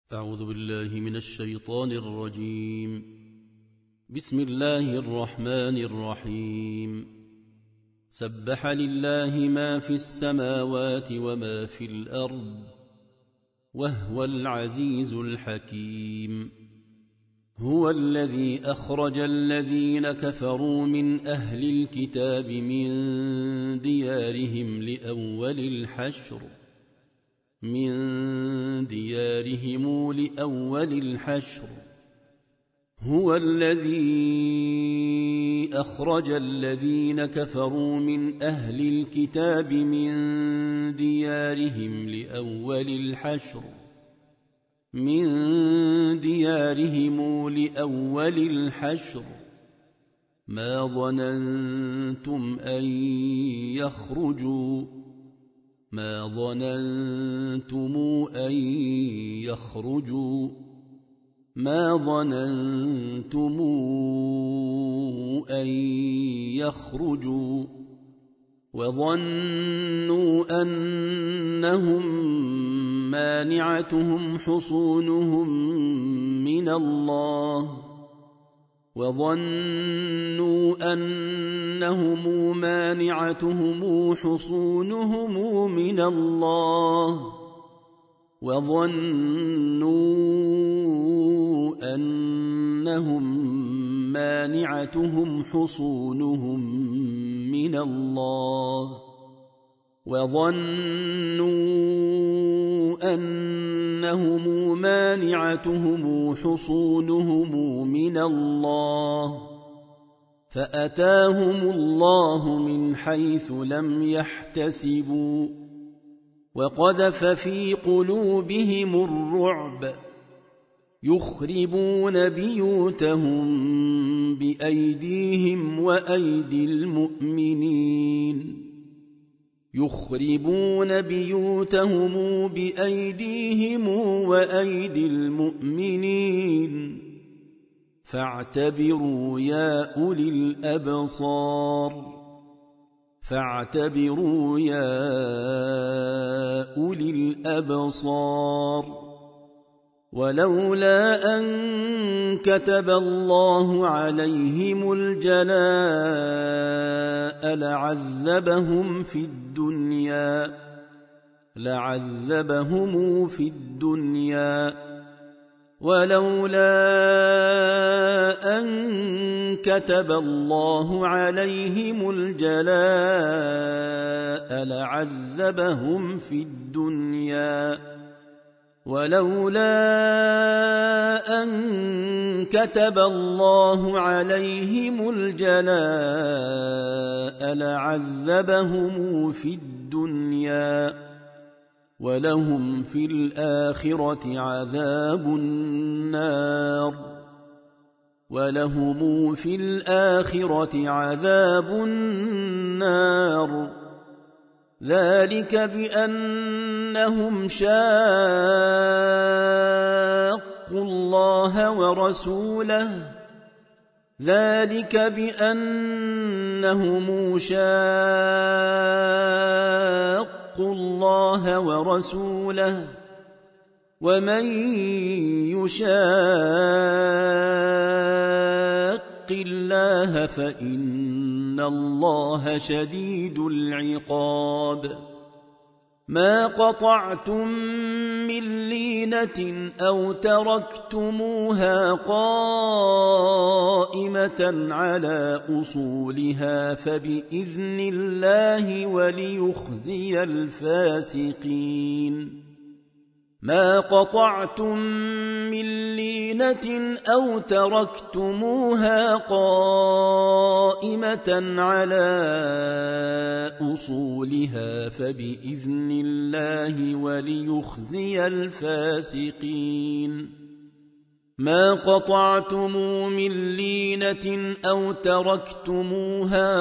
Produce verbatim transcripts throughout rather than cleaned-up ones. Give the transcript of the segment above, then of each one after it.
أعوذ بالله من الشيطان الرجيم. بسم الله الرحمن الرحيم. سبح لله ما في السماوات وما في الأرض وهو العزيز الحكيم. هو الذي أخرج الذين كفروا من أهل الكتاب من ديارهم لأول الحشر من ديارهم لأول الحشر هو الذي أخرج الذين كفروا من أهل الكتاب من ديارهم لأول الحشر من ديارهم لأول الحشر ما ظننتم أن يخرجوا ما ظننتم أن يخرجوا ما ظننتم أن يخرجوا وظنوا أنهم مانعتهم حصونهم من الله وظنوا أنهم مانعتهم حصونهم من الله وظنوا أنهم مانعتهم حصونهم من الله وظنوا أنهم مانعتهم حصونهم من الله فأتاهم الله من حيث لم يحتسبوا وقذف في قلوبهم الرعب يخربون بيوتهم بأيديهم وأيدي المؤمنين يخربون بيوتهم بأيديهم وأيدي المؤمنين فاعتبروا يا أولي الأبصار فاعتبروا يا أولي الأبصار ولولا أن كتب الله عليهم الجلاء لعذبهم في الدنيا لعذبهم في الدنيا ولولا أن كتب الله عليهم الجلاء لعذبهم في الدنيا ولولا أن كتب الله عليهم الجلاء لعذبهم في الدنيا ولهم في الآخرة عذاب النار ولهم في الآخرة عذاب النار ذلك بأنهم شاقوا الله ورسوله ذلك بأنهم شاقوا الله ورسوله ومن يشاق الله فإن الله شديد العقاب ما قطعتم من لينة أو تركتموها قائمة على أصولها فبإذن الله وليخزي الفاسقين ما قطعتم من لينة أو تركتموها قائمة على أصولها فبإذن الله وليخزي الفاسقين ما قطعتم من لينة أو تركتموها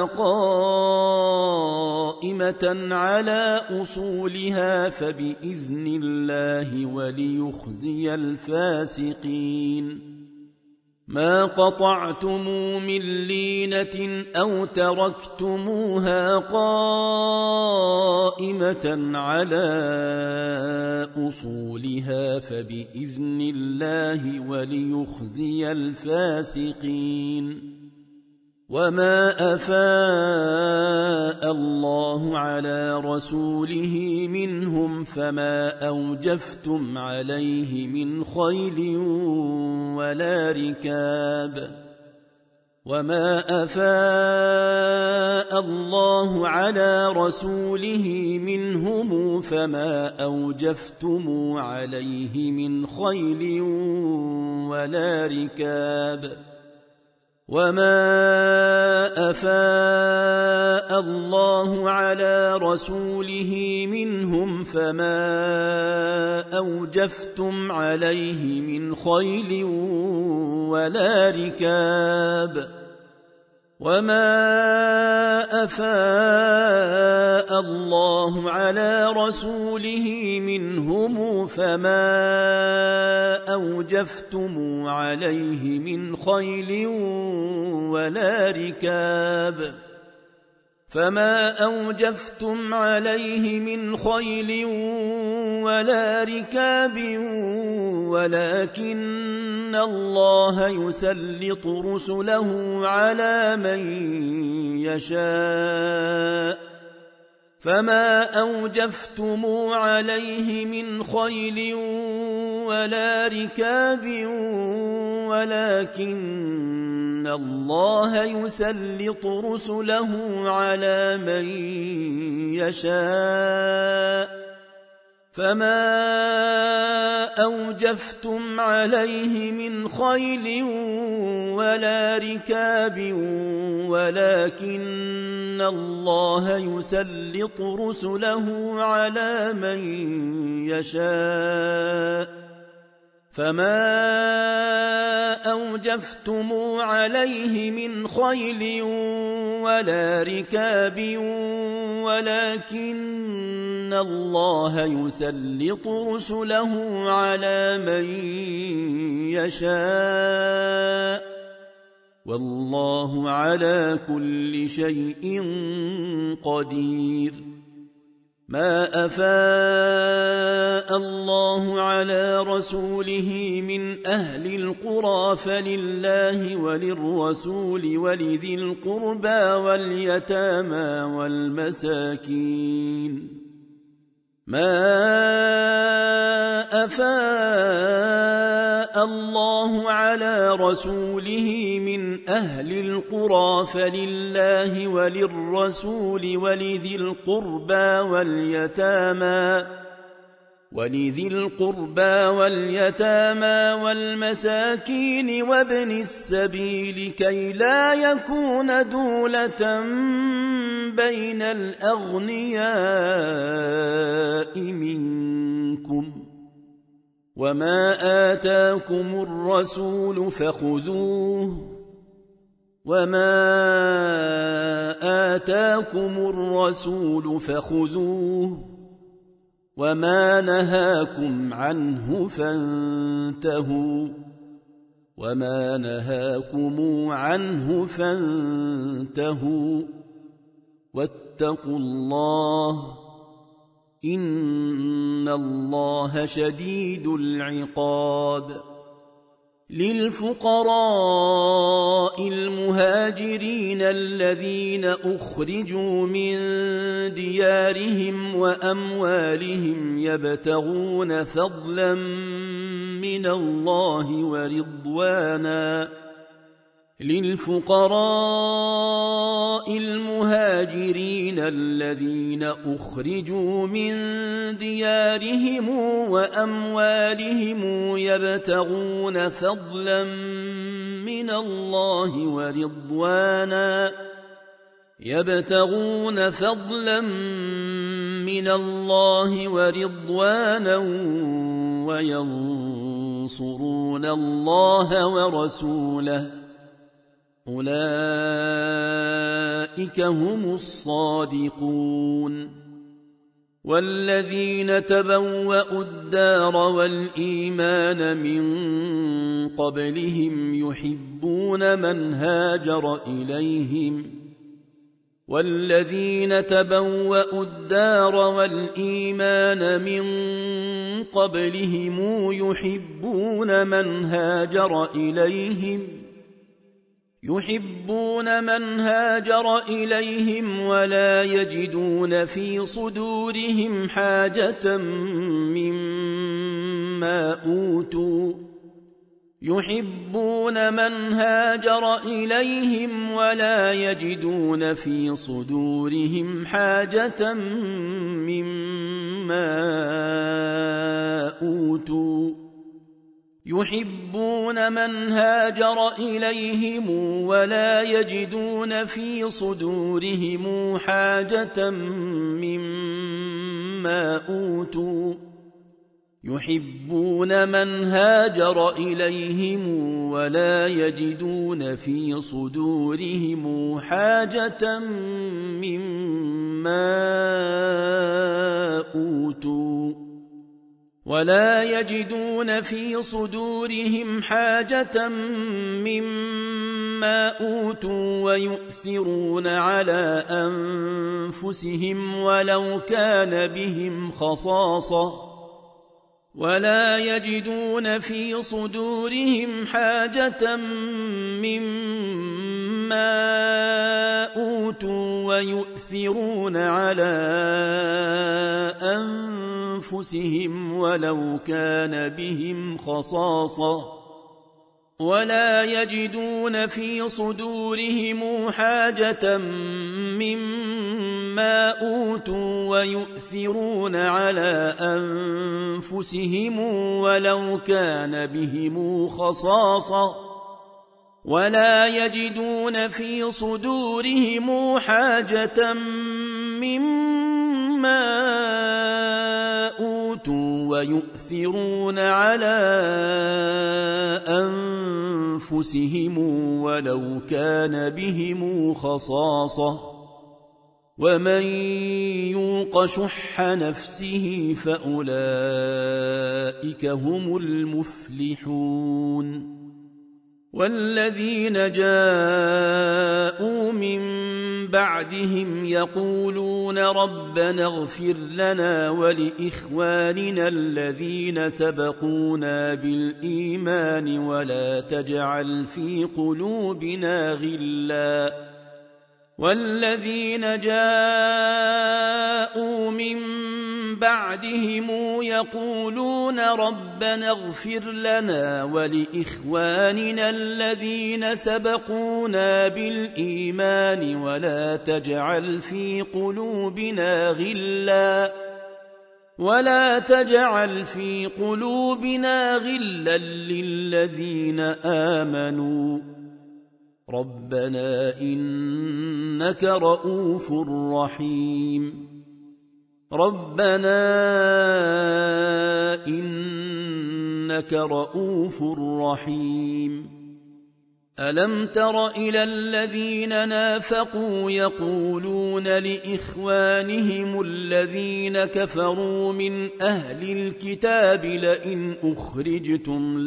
قائمة على أصولها فبإذن الله وليخزي الفاسقين ما قطعتم من لينة أو تركتموها قائمة على أصولها فبإذن الله وليخزي الفاسقين وما أفاء الله على رسوله منهم فما أوجفتم عليه من خيل ولا ركاب وما أفاء الله على رسوله منهم فما أوجفتم عليه من خيل ولا ركاب وما أفاء الله على رسوله منهم فما أوجفتم عليه من خيل ولا ركاب وما أفاء الله على رسوله منهم فما أوجفتم عليه من خيل ولا ركاب فما أوجفتم عليه من خيل ولا ركاب ولكن الله يسلط رسله على من يشاء فما أوجفتم عليه من خيل ولا ركاب ولكن الله يسلط رسله على من يشاء فما أوجفتم عليه من خيل ولا ركاب ولكن الله يسلط رسله على من يشاء فما أوجفتم عليه من خيل ولا ركاب ولكن الله يسلط رسله على من يشاء والله على كل شيء قدير ما أفاء الله على رسوله من أهل القرى فلله وللرسول ولذي القربى واليتامى والمساكين ما أفاء الله على رسوله من أهل القرى فلله وللرسول ولذي القربى واليتامى ولذي القربى واليتامى والمساكين وابن السبيل كي لا يكون دولة بين الأغنياء منكم وما آتاكم الرسول فخذوه وما آتاكم الرسول فخذوه وما نهاكم عنه فانتهوا وما نهاكم عنه فانتهوا واتقوا الله إن الله شديد العقاب للفقراء المهاجرين الذين أخرجوا من ديارهم وأموالهم يبتغون فضلا من الله ورضوانا للفقراء المهاجرين الذين أخرجوا من ديارهم وأموالهم يبتغون فضلا من الله ورضوانا يبتغون فضلا من الله ورضوانا وينصرون الله ورسوله أولئك هم الصادقون والذين تبوأوا الدار والإيمان من قبلهم يحبون من هاجر إليهم والذين تبوأوا الدار والإيمان من قبلهم يحبون من هاجر إليهم يحبون من هاجر إليهم ولا يجدون في صدورهم حاجة مما أوتوا يحبون من هاجر إليهم ولا يجدون في صدورهم حاجة مما أوتوا يحبون من هاجر إليهم ولا يجدون في صدورهم حاجة مما أوتوا يحبون من هاجر إليهم ولا يجدون في صدورهم حاجة مما أوتوا ولا يجدون في صدورهم حاجة مما أوتوا ويؤثرون على أنفسهم ولو كان بهم خصاصة ولا يجدون في صدورهم حاجة مما أوتوا ويؤثرون على أنفسهم ولو كان بهم خصاصة ولا يجدون في صدورهم حاجة مما أوتوا ويؤثرون على أنفسهم ولو كان بهم خصاصة ولا يجدون في صدورهم حاجة مما أوتوا ويؤثرون على أنفسهم ولو كان بهم خصاصة ومن يوق شح نفسه فأولئك هم المفلحون والذين جاءوا من بعدهم يقولون ربنا اغفر لنا ولإخواننا الذين سبقونا بالإيمان ولا تجعل في قلوبنا غلا والذين جاءوا من بعدهم يقولون ربنا اغفر لنا ولإخواننا الذين سبقونا بالإيمان ولا تجعل في قلوبنا غلا ولا تجعل في قلوبنا غلا للذين آمنوا ربنا إنك رؤوف رحيم ربنا إنك رؤوف رحيم ألم تر إلى الذين نافقوا يقولون لإخوانهم الذين كفروا من أهل الكتاب لئن أخرجتم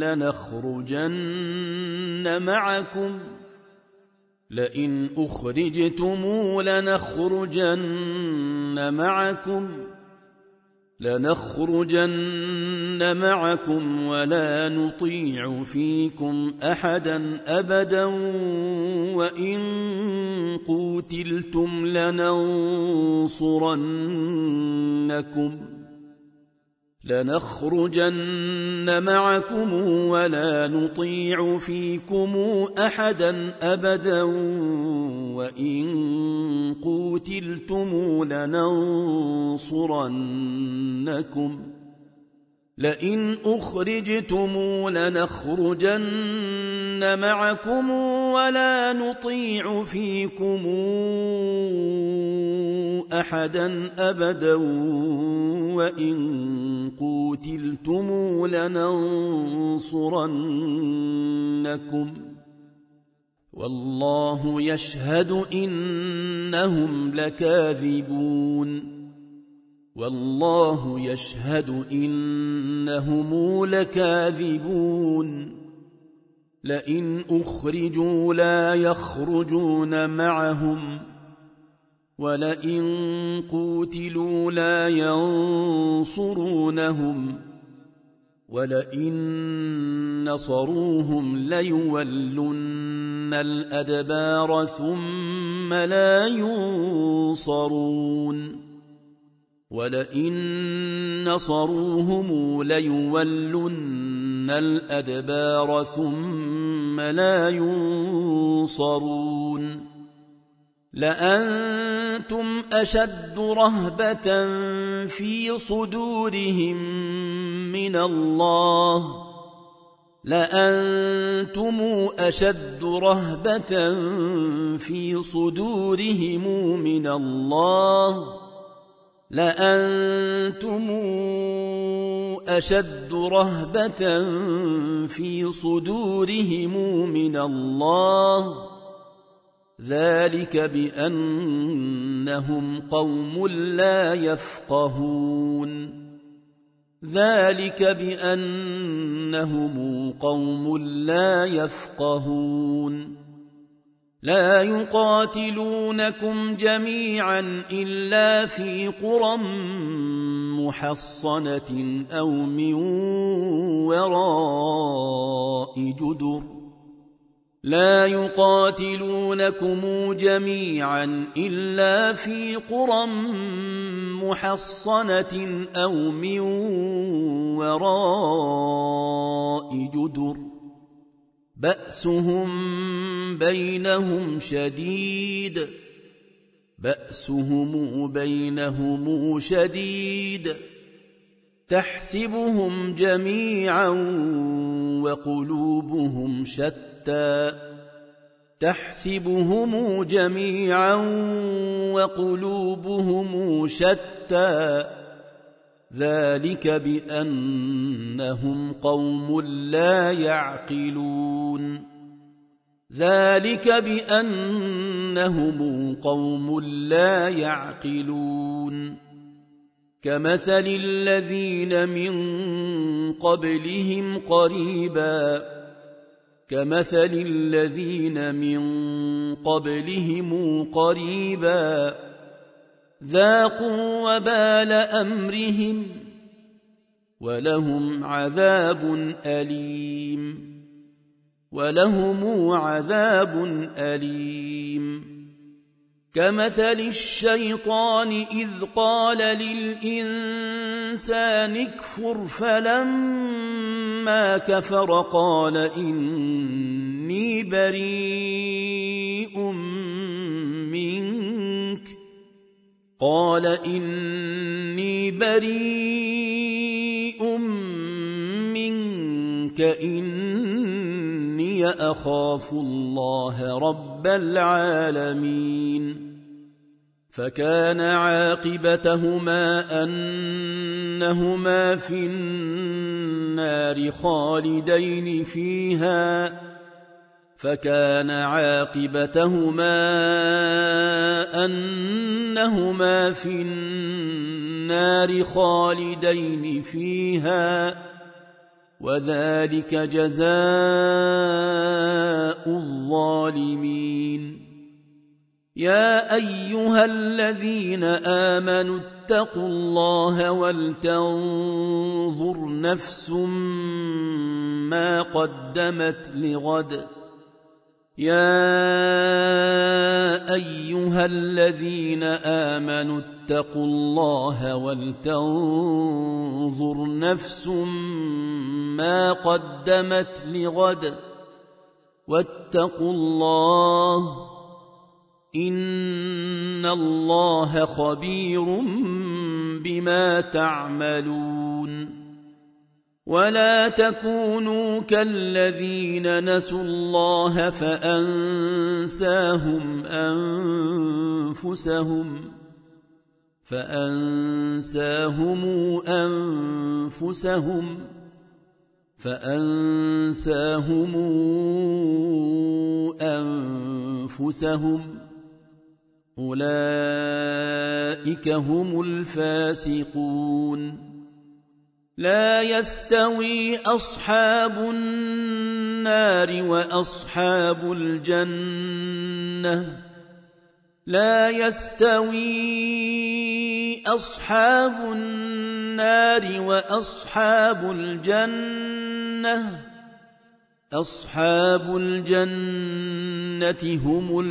لنخرجن معكم لئن أخرجتم لنخرجن معكم لنخرجن معكم ولا نطيع فيكم أحدا أبدا وإن قوتلتم لننصرنكم لنخرجن معكم ولا نطيع فيكم أحدا أبدا وإن قوتلتم لننصرنكم لئن أخرجتم لنخرجن معكم ولا نطيع فيكم أحدا أبدا وإن قوتلتم لننصرنكم والله يشهد إنهم لكاذبون والله يشهد إنهم لكاذبون لئن أخرجوا لا يخرجون معهم ولئن قوتلوا لا ينصرونهم ولئن نصروهم ليولن الأدبار ثم لا ينصرون ولئن نصروهم ليولن الأدبار ثم لا ينصرون لأنتم أشد رهبة في صدورهم من الله لأنتم أشد رهبة في صدورهم من الله لأنتم أشد رهبة في صدورهم من الله ذلك بأنهم قوم لا يفقهون ذلك بأنهم قوم لا يفقهون لا يقاتلونكم جميعا إلا في قرى محصنة أو من وراء جدر لا يقاتلونكم جميعا إلا في قرى محصنة أو من وراء جدر بأسهم بينهم شديد بأسهم بينهم شديد تحسبهم جميعا وقلوبهم شتى تحسبهم جميعا وقلوبهم شتى ذلك بأنهم قوم لا يعقلون ذلك بأنهم قوم لا يعقلون كمثل الذين من قبلهم قريبا كمثل الذين من قبلهم قريبا ذاقوا وبال أمرهم ولهم عذاب أليم ولهم عذاب أليم كمثل الشيطان إذ قال للإنسان اكفر فلما كفر قال إني بريء منك قال إني بريء منك إني أخاف الله رب العالمين فكان عاقبتهما أنهما في النار خالدين فيها فكان عاقبتهما أنهما في النار خالدين فيها وذلك جزاء الظالمين يا أيها الذين آمنوا اتقوا الله ولتنظر نفس ما قدمت لغد يا أيها الذين آمنوا اتقوا الله ولتنظر نفس ما قدمت لغد واتقوا الله إن الله خبير بما تعملون ولا تكونوا كالذين نسوا الله فأنساهم أنفسهم فأنساهم أنفسهم فأنساهم أنفسهم أولئك هم الفاسقون لا يستوي أصحاب النار وأصحاب الجنة لا يستوي أصحاب النار وأصحاب الجنة أصحاب الجنة هم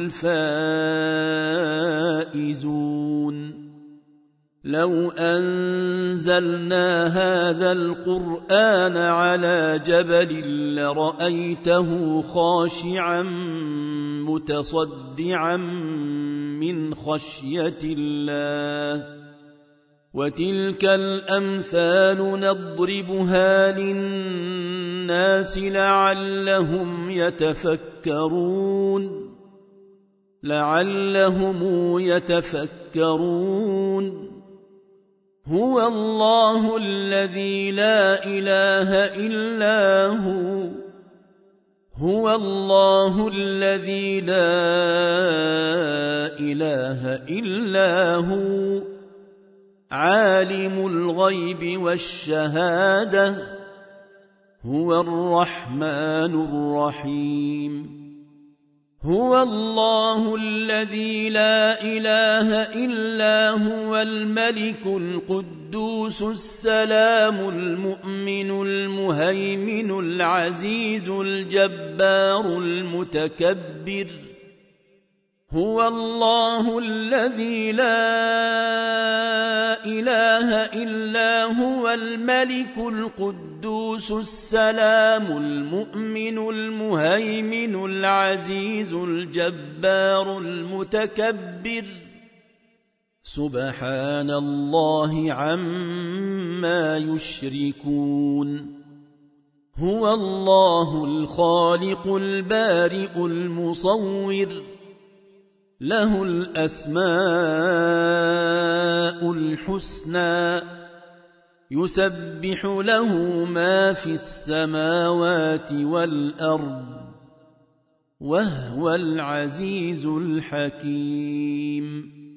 الفائزون لو أنزلنا هذا القرآن على جبل لرأيته خاشعا متصدعا من خشية الله وتلك الأمثال نضربها للناس لعلهم يتفكرون لعلهم يتفكرون هو الله الذي لا إله إلا هو هو الله الذي لا إله إلا هو عالم الغيب والشهادة هو الرحمن الرحيم هو الله الذي لا إله إلا هو الملك القدوس السلام المؤمن المهيمن العزيز الجبار المتكبر هو الله الذي لا إله إلا هو الملك القدوس السلام المؤمن المهيمن العزيز الجبار المتكبر سبحان الله عما يشركون هو الله الخالق البارئ المصور له الأسماء الحسنى يسبح له ما في السماوات والأرض وهو العزيز الحكيم